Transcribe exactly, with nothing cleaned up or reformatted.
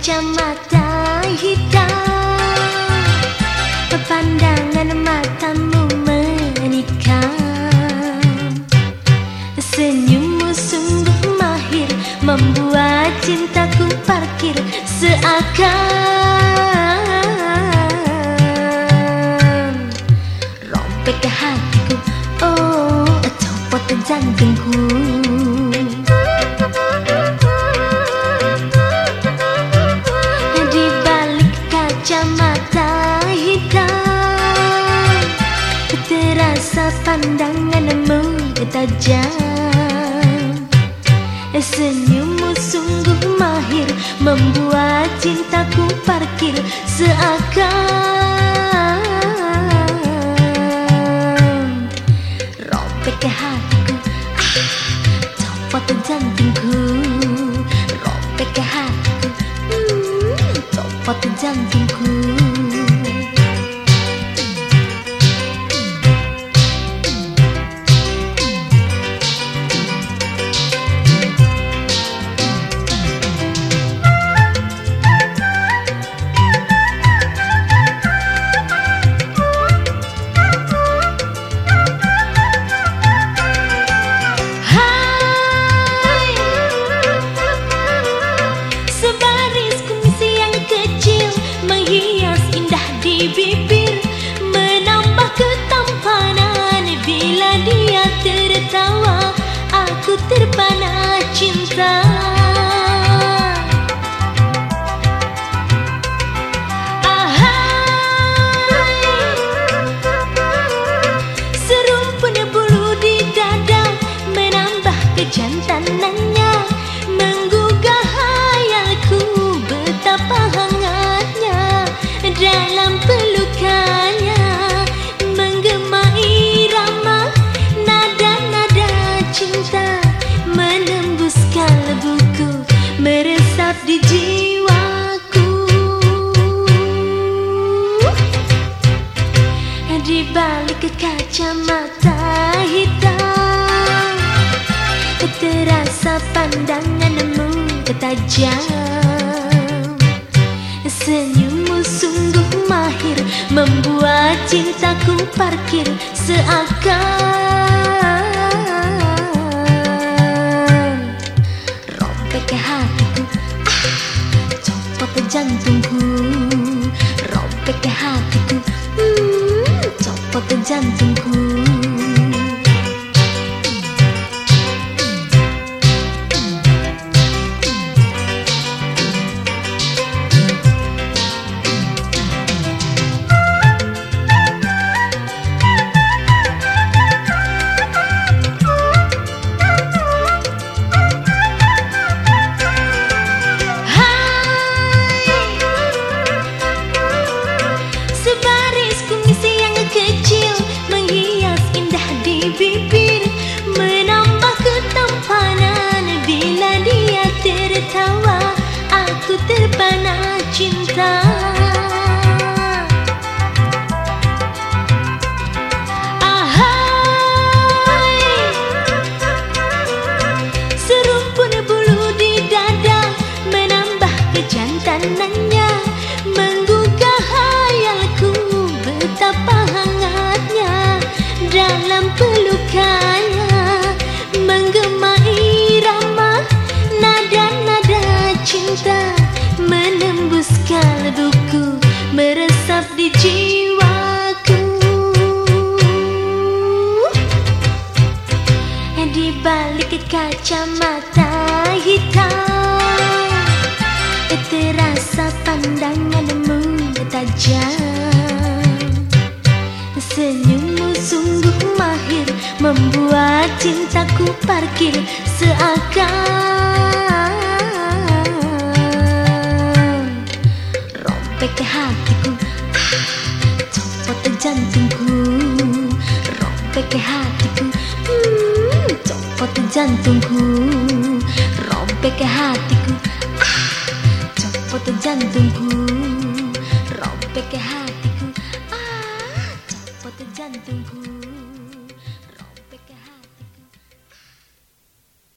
kacamata hitam, pandangan matamu menikam, senyummu sungguh mahir membuat cintaku parkir seakan rompek ke hatiku, oh copot ke jantungku. Di balik kacamata hitam terasa pandanganmu tajam, senyummu sungguh mahir membuat cintaku parkir seakan rompek ke hatiku, ah, copot ke jantungku, rompek ke hatiku, hmm, copot ke jantungku. Bibir menambah ketampanan bila dia tertawa, aku terpana cinta. Ahai, serumpun bulu di dada menambah kejantanannya, menggugah hayalku betapa hangatnya dalam pelukannya, menggema irama nada-nada cinta menembus kalbuku, meresap di jiwaku. Di balik kacamata hitam terasa pandanganmu tajam, senyummu sungguh mahir membuat cintaku parkir seakan rompek ke hatiku, ah, copot ke jantungku, rompek ke hatiku, hmm, copot ke jantungku. Bibir menambah ketampanan bila dia tertawa, aku terpana cinta. Ahai, serumpun bulu di dada menambah kejantanannya, menggugah hayalku betapa hangatnya dalam pelukannya, menggema irama nada-nada cinta menembus kalbuku, meresap di jiwaku. Di balik kacamata hitam terasa pandanganmu tajam, senyummu sungguh mahir membuat cintaku parkir seakan rompek ke hatiku, ah, copot ke jantungku, rompek ke hatiku, hmm, copot ke jantungku, rompek ke hatiku, ah, copot ke jantungku, rompek ke hatiku, ah, copot ke jantungku.